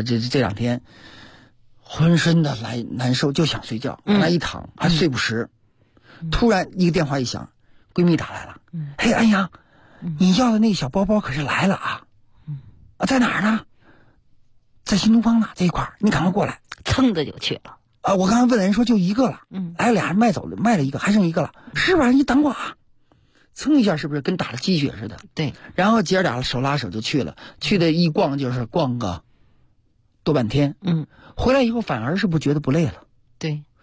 2天浑身的难受，就想睡觉，来一躺还睡不实，突然一个电话一响，闺蜜打来了，嘿，安阳，你要的那个小包包可是来了啊，在哪儿呢？在新东方呢，这一块你赶快过来， 蹭的就去了。 我刚才问人说就一个了，来俩人卖走了，卖了一个，还剩一个了，是吧？你等我啊。蹭一下是不是跟打了鸡血似的？ 对， 然后姐俩手拉手就去了，去的一逛就是逛个多半天，回来以后反而是不觉得不累了。 对，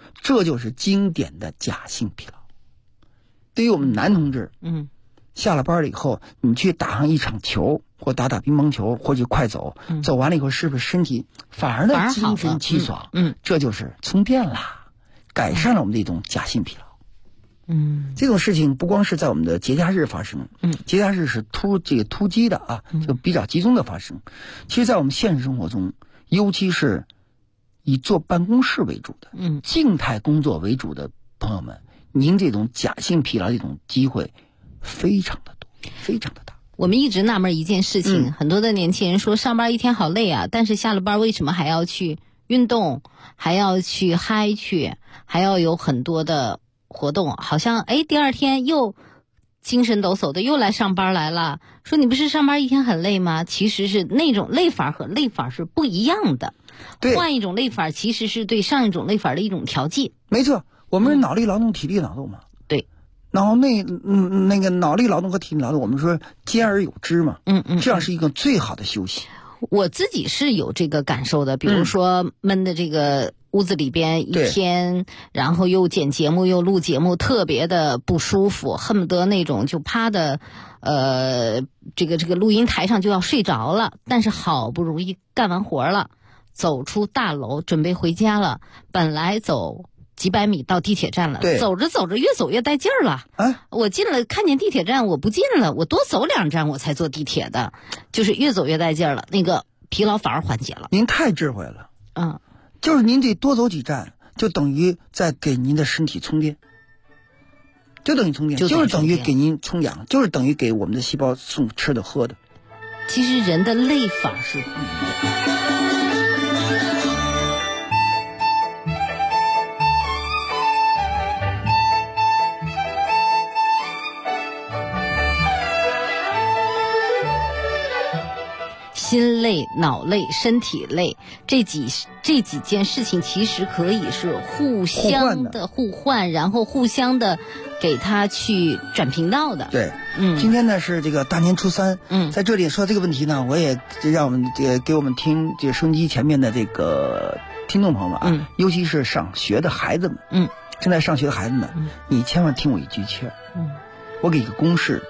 这就是经典的假性疲劳。对于我们男同志，下了班了以后，你去打上一场球，或打打乒乓球，或者快走，走完了以后，是不是身体反而的精神气爽？这就是充电啦，改善了我们这种假性疲劳。这种事情不光是在我们的节假日发生，节假日是突击的啊，就比较集中的发生。其实，在我们现实生活中，尤其是以坐办公室为主的，静态工作为主的朋友们，您这种假性疲劳这种机会非常的多，非常的大。 我们一直纳闷一件事情，很多的年轻人说上班一天好累啊，但是下了班为什么还要去运动，还要去嗨去，还要有很多的活动，好像第二天又精神抖擞的又来上班来了。说你不是上班一天很累吗？其实是那种累法和累法是不一样的，换一种累法其实是对上一种累法的一种调剂。 没错，我们是脑力劳动、体力劳动嘛。 对。 然后那个脑力劳动和体力劳动，我们说兼而有之嘛。这样是一个最好的休息。 我自己是有这个感受的，比如说闷的这个屋子里边一天，然后又剪节目又录节目，特别的不舒服，恨不得那种就趴的这个录音台上就要睡着了。但是好不容易干完活了，走出大楼准备回家了，本来走几百米到地铁站了，走着走着越走越带劲儿了。我进了，看见地铁站我不进了，我多走2站我才坐地铁的，就是越走越带劲儿了，那个疲劳反而缓解了。 您太智慧了，就是您得多走几站，就等于在给您的身体充电，就等于充电，就是等于给您充氧，就是等于给我们的细胞送吃的喝的。 其实人的累法是不一样的。心累、脑累、身体累，这几件事情其实可以是互相的互换，然后互相的给他去转频道的。 对，今天呢是这个大年初三，在这里说这个问题呢，我也让我们给我们听这个收音机前面的这个听众朋友们尤其是上学的孩子们，正在上学的孩子们，你千万听我一句劝，我给一个公式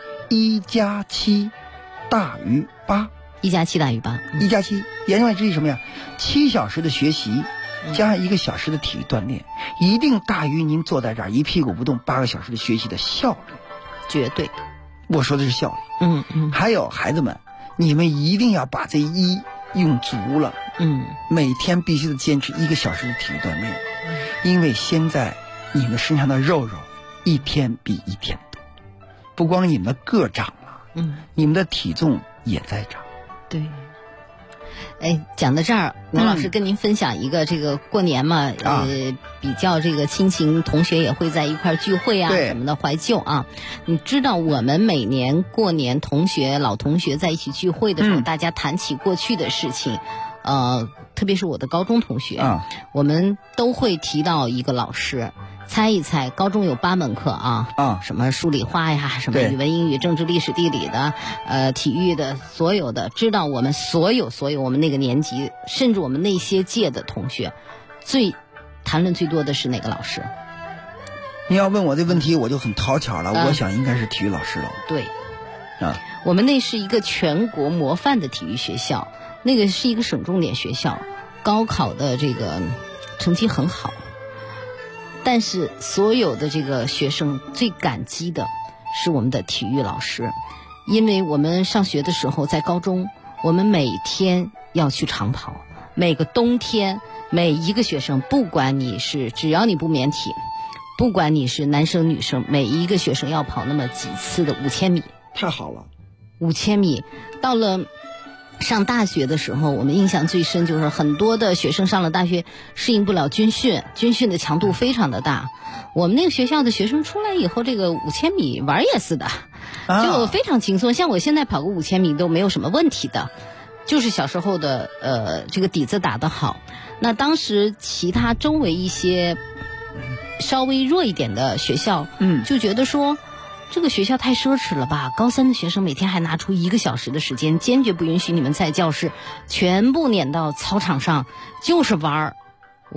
：1+7大于8。 1+7大于8 ，1+7，言外之意什么呀？7小时的学习加上1个小时的体育锻炼，一定大于您坐在这儿一屁股不动8个小时的学习的效率， 绝对。 我说的是效率。还有孩子们，你们一定要把这1用足了。每天必须得坚持1个小时的体育锻炼，因为现在你们身上的肉一天比一天多，不光你们的个长了，你们的体重也在长。 对，讲到这儿，王老师跟您分享一个这个过年嘛，比较这个亲情，同学也会在一块聚会啊什么的怀旧啊。你知道我们每年过年老同学在一起聚会的时候，大家谈起过去的事情，特别是我的高中同学，我们都会提到一个老师。猜一猜，高中有8门课什么数理化呀，什么语文、英语、政治、历史、地理的，体育的，所有的，知道我们所有我们那个年级，甚至我们那些届的同学，谈论最多的是哪个老师？ 你要问我这问题，我就很讨巧了，我想应该是体育老师了。 对，我们那是一个全国模范的体育学校，那个是一个省重点学校，高考的这个成绩很好。但是所有的这个学生最感激的是我们的体育老师，因为我们上学的时候在高中，我们每天要去长跑，每个冬天每一个学生，不管只要你不免体，不管你是男生女生，每一个学生要跑那么几次的5000米。 太好了 ，5000米。到了上大学的时候，我们印象最深就是很多的学生上了大学适应不了军训的强度非常的大。我们那个学校的学生出来以后，这个5000米玩也似的，就非常轻松。像我现在跑个5000米都没有什么问题的，就是小时候的这个底子打得好。那当时其他周围一些稍微弱一点的学校，就觉得说这个学校太奢侈了吧，高3的学生每天还拿出1个小时的时间，坚决不允许你们在教室，全部撵到操场上就是玩。我们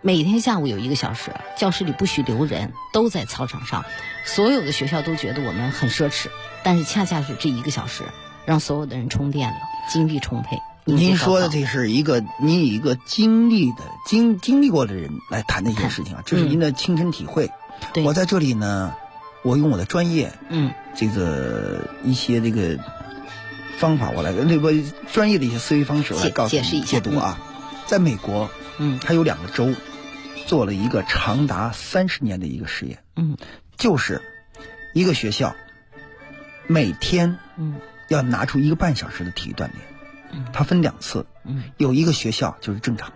每天下午有1个小时，教室里不许留人，都在操场上。所有的学校都觉得我们很奢侈，但是恰恰是这1个小时，让所有的人充电了，精力充沛。 您说的这是您以一个经历过的人来谈的一些事情啊，这是您的亲身体会。我在这里呢，我用我的专业，这个一些这个方法，我来那个专业的一些思维方式，我来告诉你解读啊。在美国，它有2个州做了一个长达30年的一个实验，就是一个学校每天要拿出1个半小时的体育锻炼。它分2次，有一个学校就是正常的。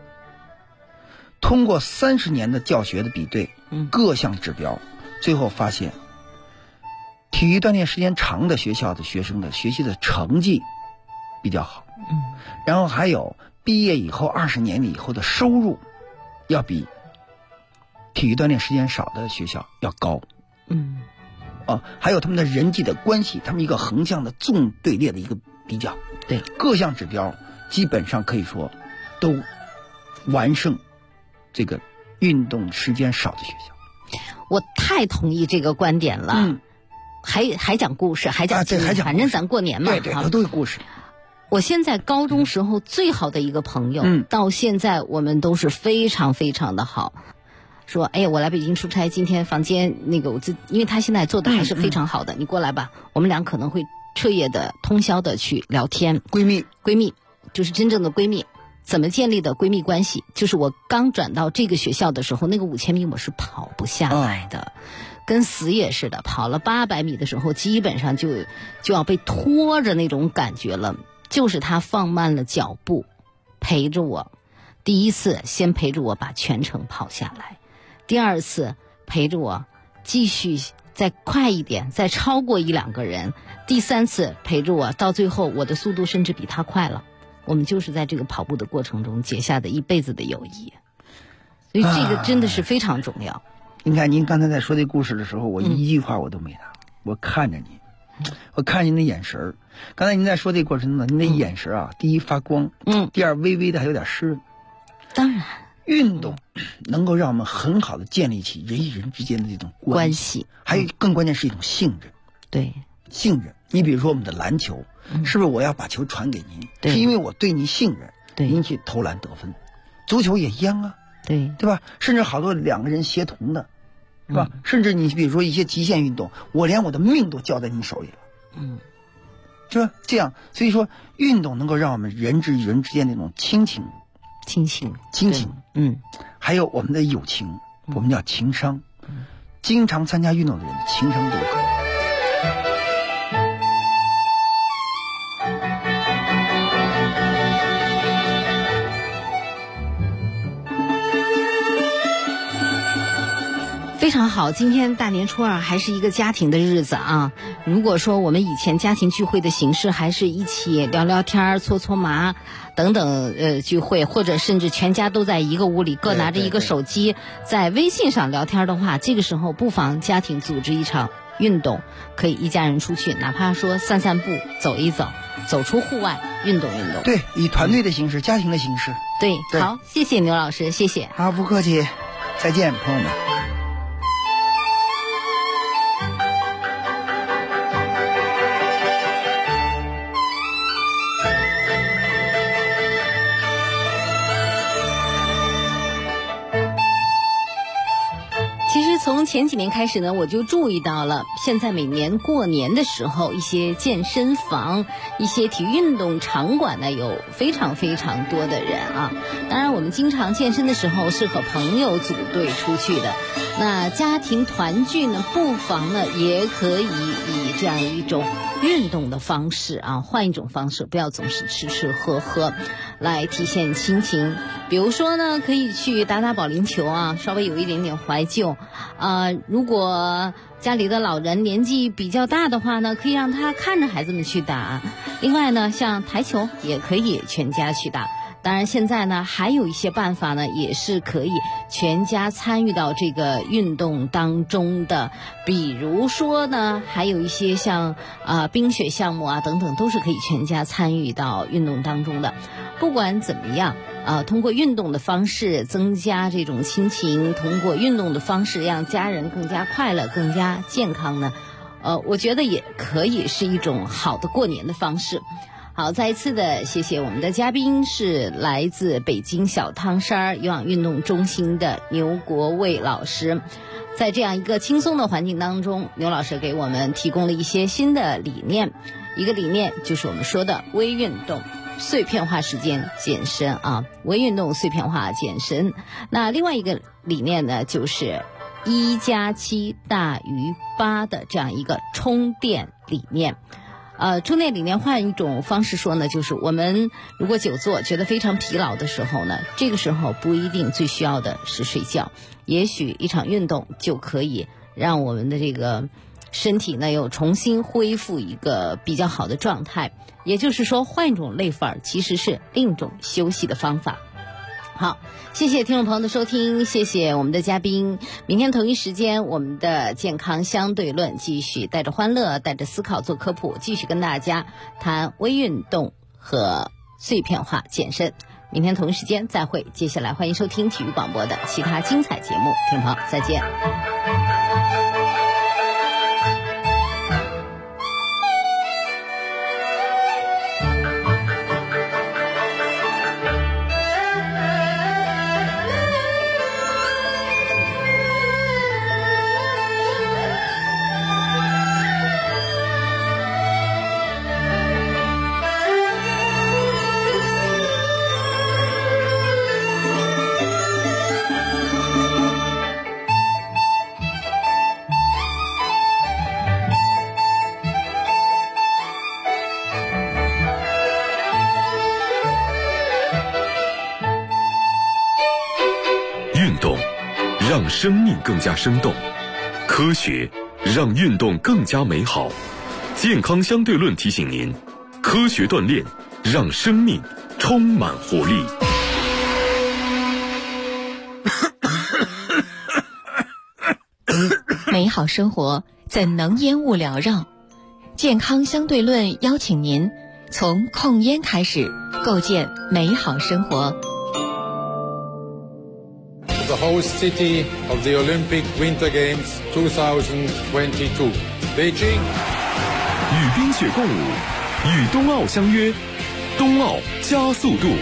通过30年的教学的比对，各项指标，最后发现，体育锻炼时间长的学校的学生的学习的成绩比较好，然后还有毕业以后20年以后的收入，要比体育锻炼时间少的学校要高，还有他们的人际的关系，他们一个横向的纵队列的一个比较。 对， 各项指标基本上可以说都完胜这个运动时间少的学校。 我太同意这个观点了。还讲故事，还讲反正咱过年嘛， 对，都有故事。 我现在高中时候最好的一个朋友，到现在我们都是非常非常的好。说，哎，我来北京出差，今天房间那个因为他现在做的还是非常好的，你过来吧，我们俩可能会彻夜的通宵的去聊天。闺蜜就是真正的闺蜜。怎么建立的闺蜜关系？就是我刚转到这个学校的时候，那个5000米我是跑不下来的，跟死也似的。跑了800米的时候，基本上就要被拖着那种感觉了。就是他放慢了脚步，陪着我。第一次先陪着我把全程跑下来，第2次陪着我继续再快一点，再超过1-2个人，第3次陪着我，到最后我的速度甚至比他快了。我们就是在这个跑步的过程中结下的一辈子的友谊，所以这个真的是非常重要。 你看您刚才在说这故事的时候，我一句话我都没答，我看着你，我看您的眼神儿。刚才您在说这过程中，您的眼神啊，第一发光，第二微微的还有点湿润。 当然， 运动能够让我们很好的建立起人与人之间的这种关系，还有更关键是一种信任。 对， 信任。你比如说我们的篮球，是不是我要把球传给您，是因为我对您信任，您去投篮得分。足球也一样啊，对吧？甚至好多2个人协同的，是吧？甚至你比如说一些极限运动，我连我的命都交在你手里了，是吧？这样，所以说运动能够让我们人与人之间那种亲情，还有我们的友情，我们叫情商。经常参加运动的人，情商都高。 非常好，今天大年初2还是一个家庭的日子啊。如果说我们以前家庭聚会的形式还是一起聊聊天、搓搓麻等等聚会，或者甚至全家都在一个屋里各拿着一个手机在微信上聊天的话，这个时候不妨家庭组织一场运动，可以一家人出去，哪怕说散散步、走一走，走出户外运动运动。 对，以团队的形式、家庭的形式。 对，好，谢谢牛老师，谢谢。 好，不客气，再见，朋友们。 从前几年开始呢，我就注意到了，现在每年过年的时候，一些健身房、一些体育运动场馆呢，有非常非常多的人啊。当然，我们经常健身的时候是和朋友组队出去的。那家庭团聚呢，不妨呢也可以以这样一种运动的方式啊，换一种方式，不要总是吃吃喝喝，来体现亲情。比如说呢，可以去打打保龄球啊，稍微有一点点怀旧。如果家里的老人年纪比较大的话呢，可以让他看着孩子们去打。另外呢，像台球也可以全家去打。当然现在呢还有一些办法呢，也是可以全家参与到这个运动当中的。比如说呢，还有一些像冰雪项目啊等等，都是可以全家参与到运动当中的。不管怎么样， 通过运动的方式增加这种亲情，通过运动的方式让家人更加快乐、更加健康呢？我觉得也可以是一种好的过年的方式。好，再一次的谢谢我们的嘉宾是来自北京小汤山有氧运动中心的牛国卫老师。在这样一个轻松的环境当中，牛老师给我们提供了一些新的理念。一个理念就是我们说的微运动、碎片化时间健身啊，微运动、碎片化健身。那另外一个理念呢，就是1+7大于8的这样一个充电理念。充电理念换一种方式说呢，就是我们如果久坐觉得非常疲劳的时候呢，这个时候不一定最需要的是睡觉，也许一场运动就可以让我们的这个身体呢又重新恢复一个比较好的状态。也就是说，换一种累法其实是另一种休息的方法。好，谢谢听众朋友的收听，谢谢我们的嘉宾。明天同一时间，我们的健康相对论继续带着欢乐、带着思考做科普，继续跟大家谈微运动和碎片化健身。明天同一时间再会，接下来欢迎收听体育广播的其他精彩节目，听众朋友再见。 让生命更加生动，科学让运动更加美好。健康相对论提醒您，科学锻炼让生命充满活力。 美好生活怎能烟雾缭绕？健康相对论邀请您从控烟开始，构建美好生活。 The host city of the Olympic Winter Games 2022, Beijing. 与冰雪共舞，与冬奥相约，冬奥加速度。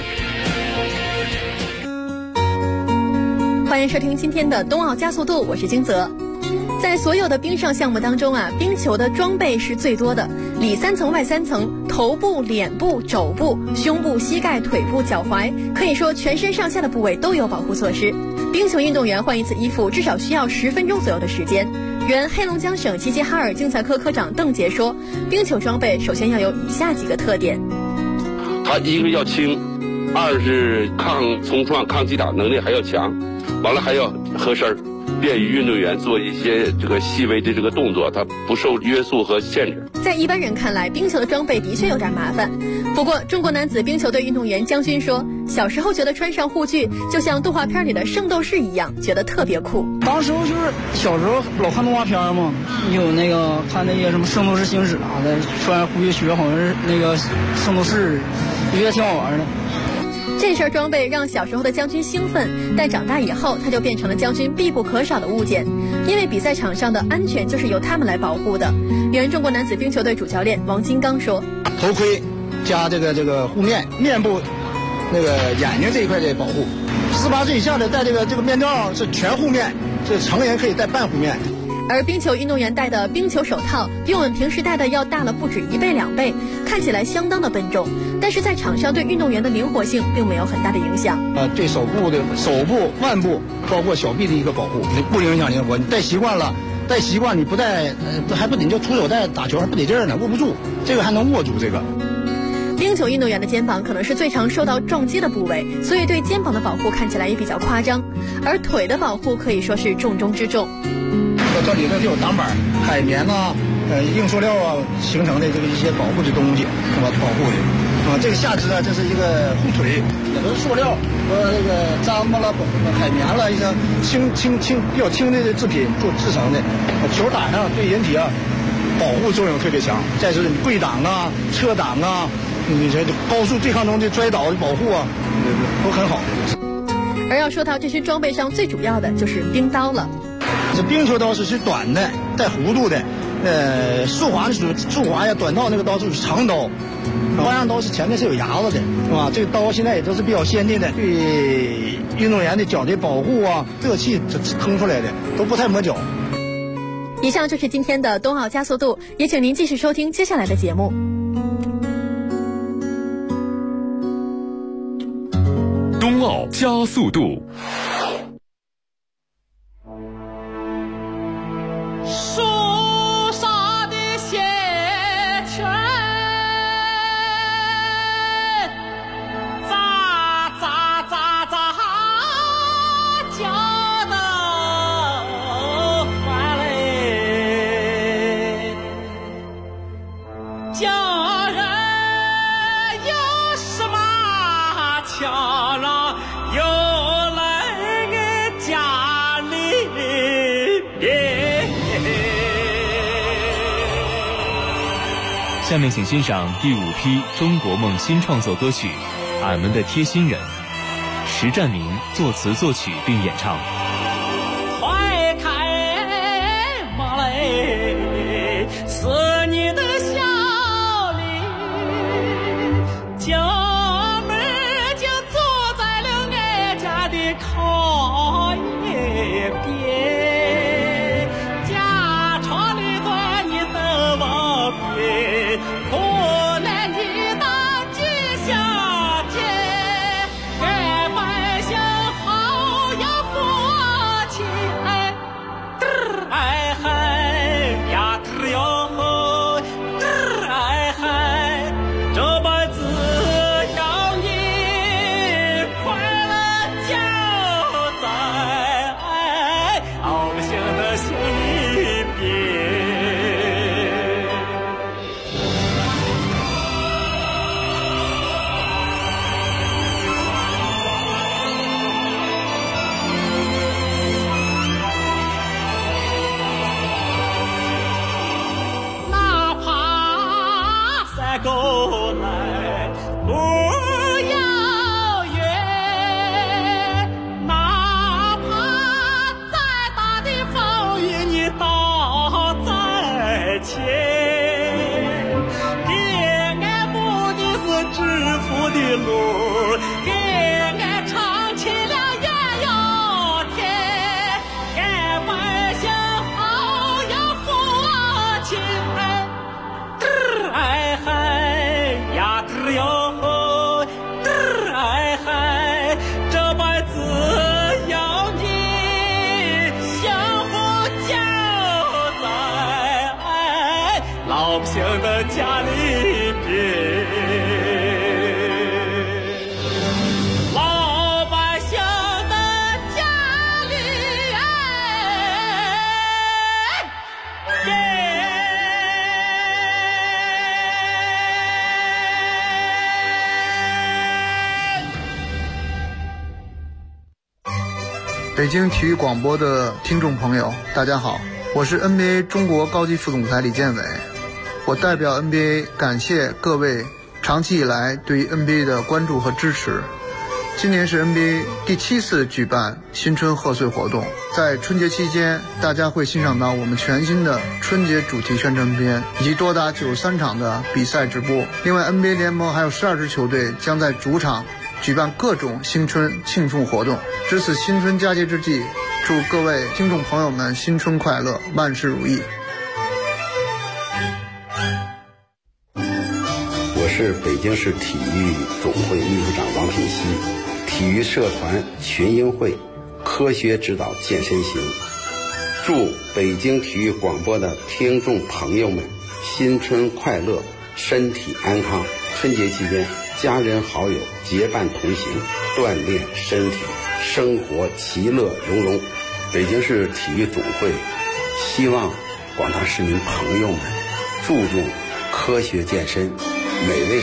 欢迎收听今天的冬奥加速度，我是金泽。在所有的冰上项目当中啊，冰球的装备是最多的，里3层外3层，头部、脸部、肘部、胸部、膝盖、腿部、脚踝，可以说全身上下的部位都有保护措施。冰球运动员换一次衣服至少需要10分钟左右的时间。原黑龙江省齐齐哈尔竞赛科科长邓杰说，冰球装备首先要有以下几个特点： 它一个要轻，二是抗冲撞、抗击打能力还要强，完了还要合身，便于运动员做一些这个细微的这个动作，它不受约束和限制。 在一般人看来，冰球的装备的确有点麻烦。不过，中国男子冰球队运动员姜军说，小时候觉得穿上护具就像动画片里的圣斗士一样，觉得特别酷。 当时就是小时候老看动画片嘛，有那个看那些什么圣斗士星矢啊的，穿护具靴好像是那个圣斗士，我觉得挺好玩的。 这身装备让小时候的姜军兴奋，但长大以后他就变成了姜军必不可少的物件，因为比赛场上的安全就是由他们来保护的。原中国男子冰球队主教练王金刚说， 头盔加这个护面，面部那个眼睛这一块的保护，18岁以下的戴这个面罩是全护面，这成人可以戴半护面。 而冰球运动员戴的冰球手套比我们平时戴的要大了不止1倍2倍，看起来相当的笨重，但是在场上对运动员的灵活性并没有很大的影响。 对手部、腕部包括小臂的一个保护，不影响灵活。你戴习惯了，你不戴，还不得就出手带打球还不得劲儿呢，握不住，这个还能握住这个。 冰球运动员的肩膀可能是最常受到撞击的部位，所以对肩膀的保护看起来也比较夸张，而腿的保护可以说是重中之重。 这里头就有挡板、海绵呐、硬塑料啊形成的这个一些保护的东西，是吧？保护的这个下肢啊，这是一个护腿，也都是塑料和那个毡子了、海绵了一些比较轻的制品制成的。球打上对人体啊保护作用特别强。再是跪挡啊、侧挡啊、 你这高速对抗中的摔倒的保护啊，都很好的。 而要说到这些装备上最主要的就是冰刀了。 这冰球刀是短的，带弧度的，速滑的速滑呀，短道那个刀就是长刀，花样刀是前面是有牙子的，是吧？这个刀现在也都是比较先进的，对运动员的脚的保护啊，热气腾出来的都不太磨脚。 以上就是今天的冬奥加速度，也请您继续收听接下来的节目。 冬奥加速度。 树上的血泉，喳喳喳喳叫得欢嘞，叫人有什么强让有来个家里边。 下面请欣赏第5批中国梦新创作歌曲《俺们的贴心人》，石占明作词作曲并演唱。 怀开马嘞，是你的笑脸，家门就坐在了俺家的炕沿边，家常里短你的往边。苦难的大吉祥节，俺百姓好要富起来，哎嗨呀嘚哟吼，哎嗨，这辈子要你快乐就在老百姓的心里边。过来不要远，哪怕再大的风雨你倒在前，给俺目的是致富的路，给俺唱起了艳阳天，俺百姓好要富起来，哎嗨呀嘚哟吼，哎嗨，这辈子要你幸福就在老百姓的家里边，老百姓的家里边。 北京体育广播的听众朋友，大家好，我是 NBA 中国高级副总裁李建伟。我代表 NBA 感谢各位长期以来对于 NBA 的关注和支持。今年是 NBA 第7次举办新春贺岁活动，在春节期间，大家会欣赏到我们全新的春节主题宣传片，以及多达93场的比赛直播。另外 NBA 联盟还有12支球队将在主场举办各种新春庆祝活动。值此新春佳节之际，祝各位听众朋友们新春快乐，万事如意。 我是北京市体育总会秘书长王品熙，体育社团群英会科学指导健身行，祝北京体育广播的听众朋友们新春快乐，身体安康。春节期间，家人好友结伴同行，锻炼身体，生活其乐融融。北京市体育总会希望广大市民朋友们注重科学健身，每位